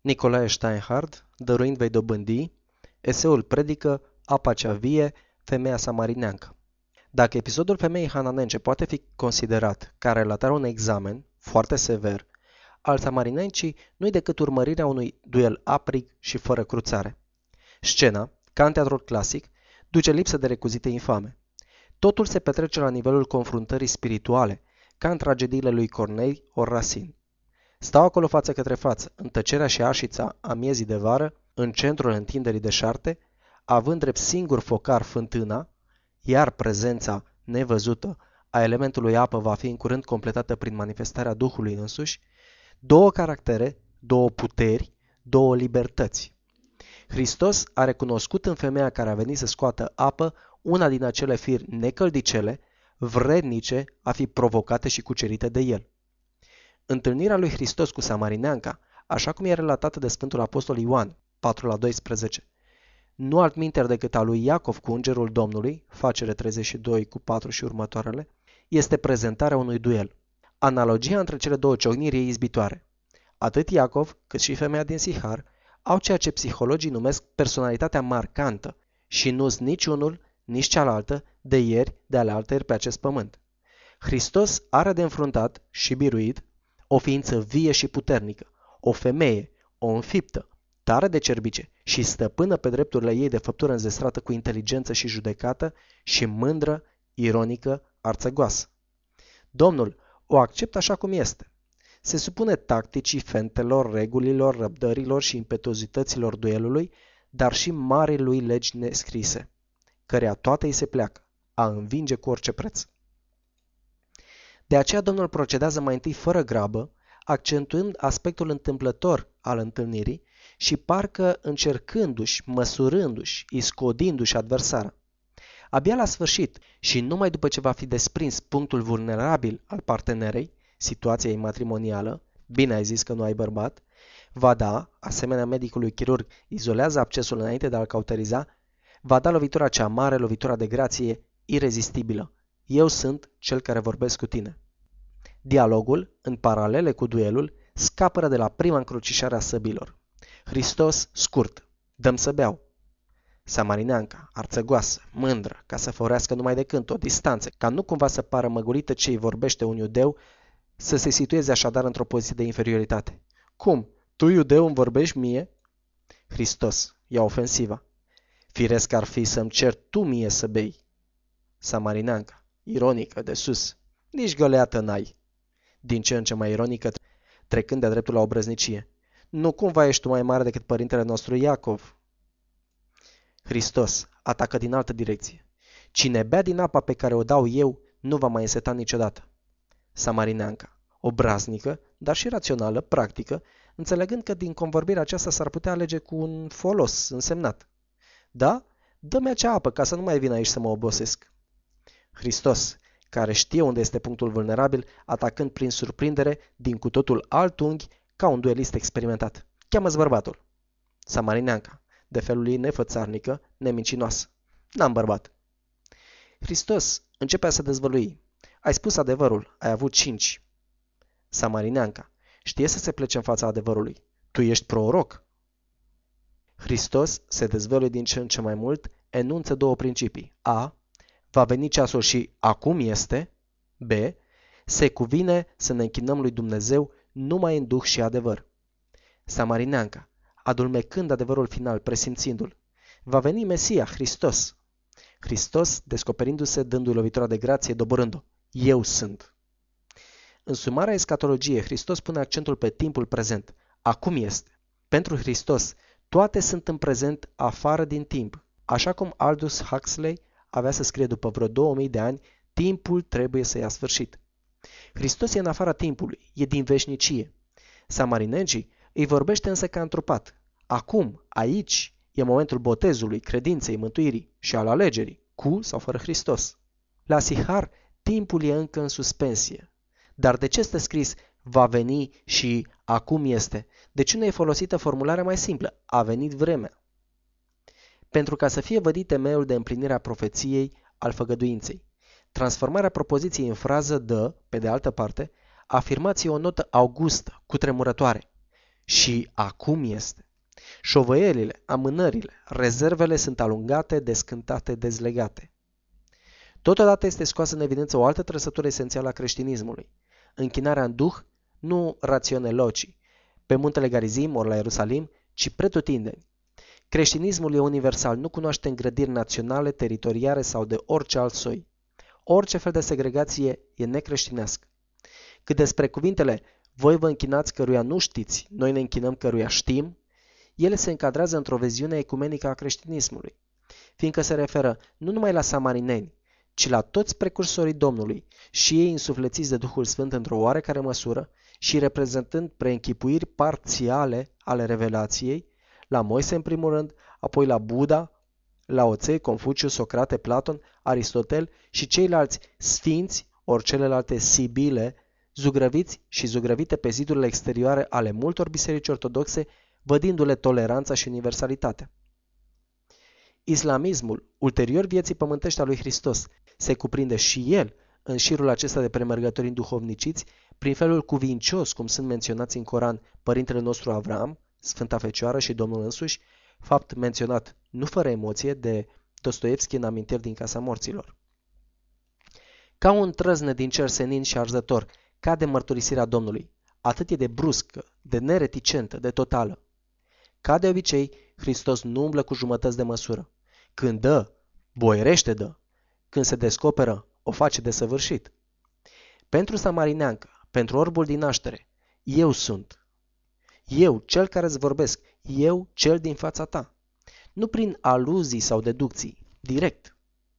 Nicolae Steinhardt, dăruind vei dobândi, eseul predică Apa cea vie, femeia samarineancă. Dacă episodul femeii hananence poate fi considerat ca relatarea unui examen foarte sever, al samarinencii nu-i decât urmărirea unui duel aprig și fără cruțare. Scena, ca în teatrul clasic, duce lipsă de recuzite infame. Totul se petrece la nivelul confruntării spirituale, ca în tragediile lui Corneille ori Racine. Stau acolo față către față, în tăcerea și arșița a miezii de vară, în centrul întinderii deșarte, având drept singur focar fântâna, iar prezența nevăzută a elementului apă va fi în curând completată prin manifestarea Duhului însuși, două caractere, două puteri, două libertăți. Hristos a recunoscut în femeia care a venit să scoată apă una din acele firi necăldicele, vrednice a fi provocate și cucerite de el. Întâlnirea lui Hristos cu samarineanca, așa cum e relatată de Sfântul Apostol Ioan, 4:12, nu altminteri decât a lui Iacov cu îngerul Domnului, facere 32:4 și următoarele, este prezentarea unui duel. Analogia între cele două ciocniri e izbitoare. Atât Iacov, cât și femeia din Sihar au ceea ce psihologii numesc personalitatea marcantă și nu-s nici unul, nici cealaltă de ieri, de alealtăieri pe acest pământ. Hristos are de înfruntat și biruit o ființă vie și puternică, o femeie, o înfiptă, tare de cerbice și stăpână pe drepturile ei de făptură înzestrată cu inteligență și judecată și mândră, ironică, arțăgoasă. Domnul o acceptă așa cum este. Se supune tacticii, fentelor, regulilor, răbdărilor și impetuozităților duelului, dar și marii lui legi nescrise, căreia toate îi se pleacă, a învinge cu orice preț. De aceea Domnul procedează mai întâi fără grabă, accentuând aspectul întâmplător al întâlnirii și parcă încercându-și, măsurându-și, iscodindu-și adversara. Abia la sfârșit și numai după ce va fi desprins punctul vulnerabil al partenerei, situația ei matrimonială, bine ai zis că nu ai bărbat, va da, asemenea medicului chirurg izolează abscesul înainte de a-l cauteriza, va da lovitura cea mare, lovitura de grație irezistibilă. Eu sunt cel care vorbesc cu tine. Dialogul, în paralele cu duelul, scapără de la prima încrucișare a săbilor. Hristos, scurt, dăm să beau. Samarineanca, arțăgoasă, mândră, ca să făurească numai de cânt o distanță, ca nu cumva să pară măgulită ce îi vorbește un iudeu, să se situeze așadar într-o poziție de inferioritate. Cum? Tu, iudeu, îmi vorbești mie? Hristos, ia ofensiva. Firesc ar fi să-mi cer tu mie să bei. Samarineanca, ironică, de sus. Nici găleată n-ai. Din ce în ce mai ironică, trecând de-a dreptul la obrăznicie. Nu cumva ești tu mai mare decât părintele nostru Iacov? Hristos atacă din altă direcție. Cine bea din apa pe care o dau eu, nu va mai înseta niciodată. Samarineanca, obraznică, dar și rațională, practică, înțelegând că din convorbirea aceasta s-ar putea alege cu un folos însemnat. Da? Dă-mi acea apă ca să nu mai vin aici să mă obosesc. Hristos, care știe unde este punctul vulnerabil, atacând prin surprindere din cu totul alt unghi ca un duelist experimentat. Cheamă-ți bărbatul. Samarineanca, de felul ei nefățarnică, nemincinoasă. N-am bărbat. Hristos începea să dezvălui. Ai spus adevărul, ai avut 5. Samarineanca, știe să se plece în fața adevărului. Tu ești proroc. Hristos se dezvăluie din ce în ce mai mult, enunță două principii. A. Va veni ceasul și acum este. B. Se cuvine să ne închinăm lui Dumnezeu numai în duh și adevăr. Samarineanca, adulmecând adevărul final, presimțindu-l. Va veni Mesia, Hristos. Hristos, descoperindu-se, dându-i lovitura de grație, doborând-o. Eu sunt. În sumarea escatologie, Hristos pune accentul pe timpul prezent. Acum este. Pentru Hristos, toate sunt în prezent afară din timp. Așa cum Aldous Huxley avea să scrie după vreo 2000 de ani, timpul trebuie să ia sfârșit. Hristos e în afara timpului, e din veșnicie. Samarinencii îi vorbește însă ca întrupat. Acum, aici, e momentul botezului, credinței, mântuirii și al alegerii, cu sau fără Hristos. La Sihar, timpul e încă în suspensie. Dar de ce este scris va veni și acum este? De ce nu e folosită formularea mai simplă? A venit vremea. Pentru ca să fie vădit temeiul de împlinire a profeției al făgăduinței. Transformarea propoziției în frază dă, pe de altă parte, afirmației o notă augustă, cutremurătoare. și acum este. Șovăielile, amânările, rezervele sunt alungate, descântate, dezlegate. Totodată este scoasă în evidență o altă trăsătură esențială a creștinismului. Închinarea în duh, nu rațiune loci, pe muntele Garizim ori la Ierusalim, ci pretutindeni. Creștinismul e universal, nu cunoaște îngrădiri naționale, teritoriale sau de orice alt soi. Orice fel de segregație e necreștinească. Cât despre cuvintele, voi vă închinați căruia nu știți, noi ne închinăm căruia știm, ele se încadrează într-o viziune ecumenică a creștinismului, fiindcă se referă nu numai la samarineni, ci la toți precursorii Domnului, și ei însuflețiți de Duhul Sfânt într-o oarecare măsură și reprezentând preînchipuiri parțiale ale revelației, la Moise în primul rând, apoi la Buddha, Lao Tse, Confuciu, Socrate, Platon, Aristotel și ceilalți sfinți ori celelalte sibile, zugrăviți și zugrăvite pe zidurile exterioare ale multor biserici ortodoxe, vădindu-le toleranța și universalitatea. Islamismul, ulterior vieții pământești a lui Hristos, se cuprinde și el în șirul acesta de premergători înduhovniciți, prin felul cuvincios cum sunt menționați în Coran Părintele nostru Avram, Sfânta Fecioară și Domnul însuși, fapt menționat nu fără emoție de Dostoevski în Amintiri din Casa Morților. Ca un trăzne din cer senin și arzător, cade mărturisirea Domnului, atât e de bruscă, de nereticentă, de totală. Ca de obicei, Hristos nu umblă cu jumătăți de măsură. Când dă, boierește dă. Când se descoperă, o face desăvârșit. Pentru samarineancă, pentru orbul din naștere, eu sunt. Eu, cel care îți vorbesc, eu, cel din fața ta. Nu prin aluzii sau deducții, direct.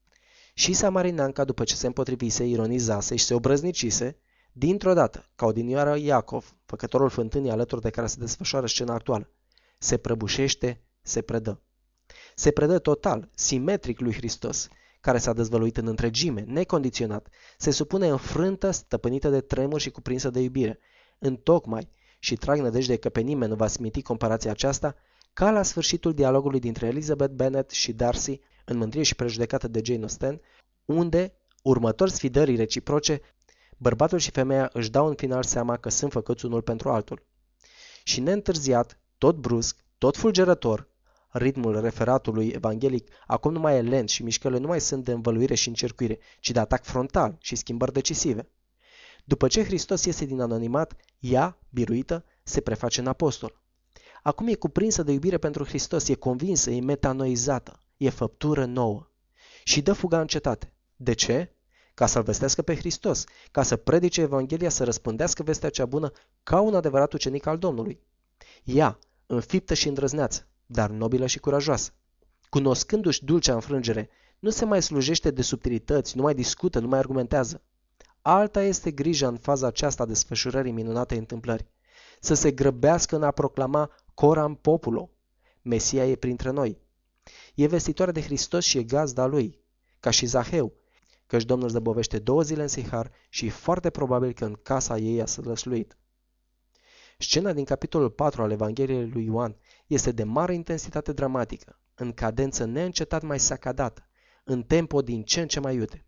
Și samarineanca, după ce se împotrivise, ironizase și se obrăznicise, dintr-o dată, ca odinioară Iacov, făcătorul fântânii alături de care se desfășoară scena actuală, se prăbușește, se predă. Se predă total, simetric lui Hristos, care s-a dezvăluit în întregime, necondiționat, se supune înfrântă, stăpânită de tremur și cuprinsă de iubire, întocmai, și trag nădejde că pe nimeni nu va sminti comparația aceasta, ca la sfârșitul dialogului dintre Elizabeth Bennet și Darcy, în Mândrie și prejudecată de Jane Austen, unde, următor sfidării reciproce, bărbatul și femeia își dau în final seama că sunt făcuți unul pentru altul. Și neîntârziat, tot brusc, tot fulgerător, ritmul referatului evanghelic acum nu mai e lent și mișcările nu mai sunt de învăluire și încercuire, ci de atac frontal și schimbări decisive. După ce Hristos iese din anonimat, ea, biruită, se preface în apostol. Acum e cuprinsă de iubire pentru Hristos, e convinsă, e metanoizată, e făptură nouă. Și dă fuga în cetate. De ce? Ca să-L vestească pe Hristos, ca să predice Evanghelia, să răspândească vestea cea bună ca un adevărat ucenic al Domnului. Ea, înfiptă și îndrăzneață, dar nobilă și curajoasă. Cunoscându-și dulcea înfrângere, nu se mai slujește de subtilități, nu mai discută, nu mai argumentează. Alta este grija în faza aceasta a desfășurării minunatei întâmplări. Să se grăbească în a proclama coram populo. Mesia e printre noi. E vestitoare de Hristos și e gazda lui, ca și Zaheu, căci Domnul zăbovește 2 zile în Sihar și e foarte probabil că în casa ei a sălășluit. Scena din capitolul 4 al Evangheliei lui Ioan este de mare intensitate dramatică, în cadență neîncetat mai sacadată, în tempo din ce în ce mai iute.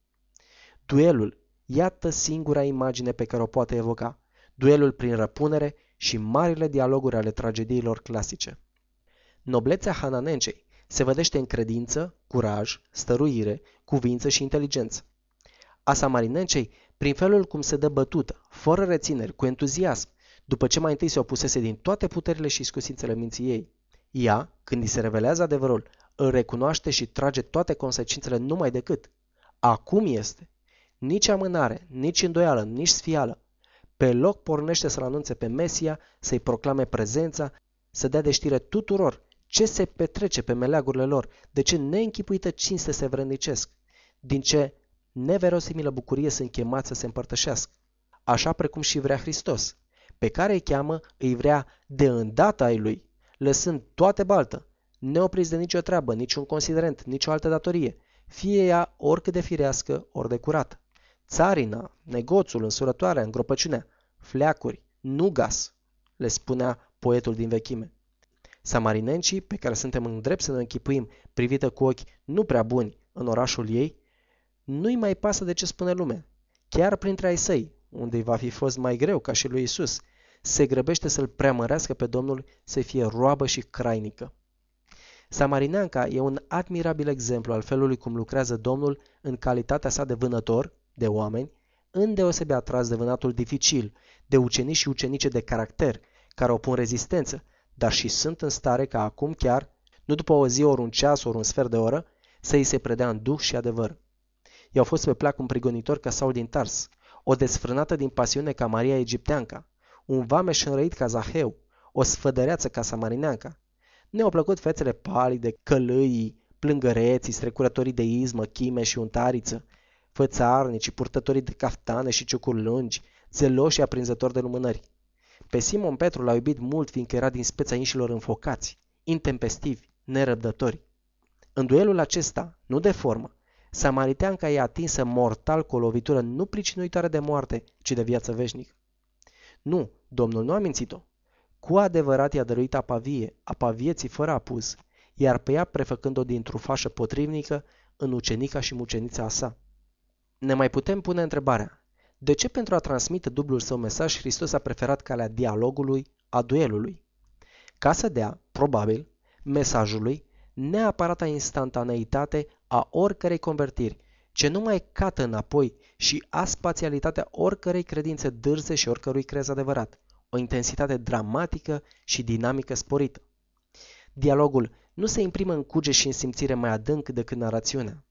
Duelul, iată singura imagine pe care o poate evoca, duelul prin răpunere și marile dialoguri ale tragediilor clasice. Noblețea hananencei se vedește în credință, curaj, stăruire, cuvință și inteligență. A samarinencei, prin felul cum se dă bătută, fără rețineri, cu entuziasm, după ce mai întâi se opusese din toate puterile și iscusințele minții ei. Ea, când îi se revelează adevărul, îl recunoaște și trage toate consecințele numai decât. Acum este. Nici amânare, nici îndoială, nici sfială. Pe loc pornește să-L anunțe pe Mesia, să-i proclame prezența, să dea de știre tuturor ce se petrece pe meleagurile lor, de ce neînchipuită cinste se vrednicesc, din ce neverosimilă bucurie sunt chemați să se împărtășească, așa precum și vrea Hristos, pe care îi cheamă, îi vrea de îndată ai lui, lăsând toate baltă, neopriți de nicio treabă, niciun considerent, nicio altă datorie, fie ea oricât de firească, ori de curată. Țarina, negoțul, însurătoarea, îngropăciunea, fleacuri, nugas, le spunea poetul din vechime. Samarinencii, pe care suntem îndrept să ne închipuim, privită cu ochi nu prea buni în orașul ei, nu-i mai pasă de ce spune lumea. Chiar printre ai săi, unde i va fi fost mai greu ca și lui Isus, se grăbește să-l preamărească pe Domnul să fie roabă și crainică. Samarineanca e un admirabil exemplu al felului cum lucrează Domnul în calitatea sa de vânător de oameni, îndeosebi atras de vânatul dificil, de ucenici și ucenice de caracter, care opun rezistență, dar și sunt în stare ca acum chiar, nu după o zi, ori un ceas, ori un sfert de oră, să îi se predea în duh și adevăr. I-au fost pe plac un prigonitor ca Saul din Tars, o desfrânată din pasiune ca Maria Egipteanca, un vameș înrăit ca Zaheu, o sfădăreață ca Samarineanca. Ne-au plăcut fețele palide, călâii, plângăreții, strecurătorii de izmă, chime și untariță, fățarnicii, purtătorii de caftane și ciucuri lungi, zeloși și aprinzători de lumânări. Pe Simon Petru l-a iubit mult, fiindcă era din speța inșilor înfocați, intempestivi, nerăbdători. În duelul acesta, nu de formă, Samariteanca e atinsă mortal cu o lovitură nu pricinuitoare de moarte, ci de viață veșnică. Nu, Domnul nu a mințit-o. Cu adevărat i-a dăruit apa vieții fără apus, iar pe ea prefăcând-o dintr-o fașă potrivnică în ucenica și mucenița sa. Ne mai putem pune întrebarea, de ce pentru a transmite dublul său mesaj Hristos a preferat calea dialogului, a duelului? Ca să dea, probabil, mesajului neapărata instantaneitate a oricărei convertiri, ce nu mai cată înapoi și aspațialitatea oricărei credințe dârze și oricărui crez adevărat, o intensitate dramatică și dinamică sporită. Dialogul nu se imprimă în cuget și în simțire mai adânc decât narațiunea.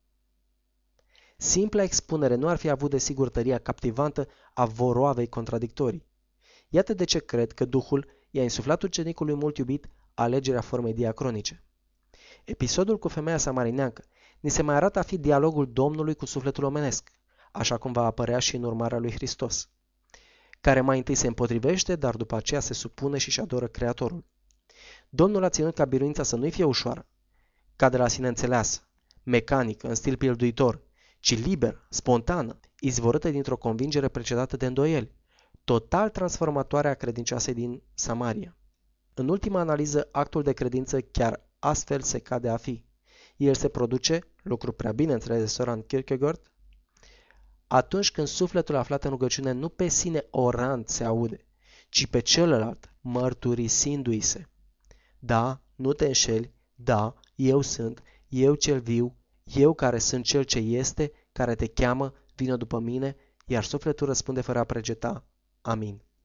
Simpla expunere nu ar fi avut desigur tăria captivantă a voroavei contradictorii. Iată de ce cred că Duhul i-a insuflat ucenicului mult iubit alegerea formei diacronice. Episodul cu femeia samarineancă ni se mai arată a fi dialogul Domnului cu sufletul omenesc, așa cum va apărea și în urmarea lui Hristos, care mai întâi se împotrivește, dar după aceea se supune și-și adoră Creatorul. Domnul a ținut ca biruința să nu-i fie ușoară, ca de la sine înțeleasă, mecanică, în stil pilduitor, ci liber, spontană, izvorâtă dintr-o convingere precedată de îndoieli, total transformatoare a credincioasei din Samaria. În ultima analiză, actul de credință chiar astfel se cade a fi. El se produce, lucru prea bine înțeles de Søren Kierkegaard, atunci când sufletul aflat în rugăciune nu pe sine orant se aude, ci pe celălalt, mărturisindu-i se. Da, nu te înșeli, da, eu sunt, eu cel viu, eu care sunt cel ce este, care te cheamă, vină după mine, iar sufletul răspunde fără a pregeta. Amin.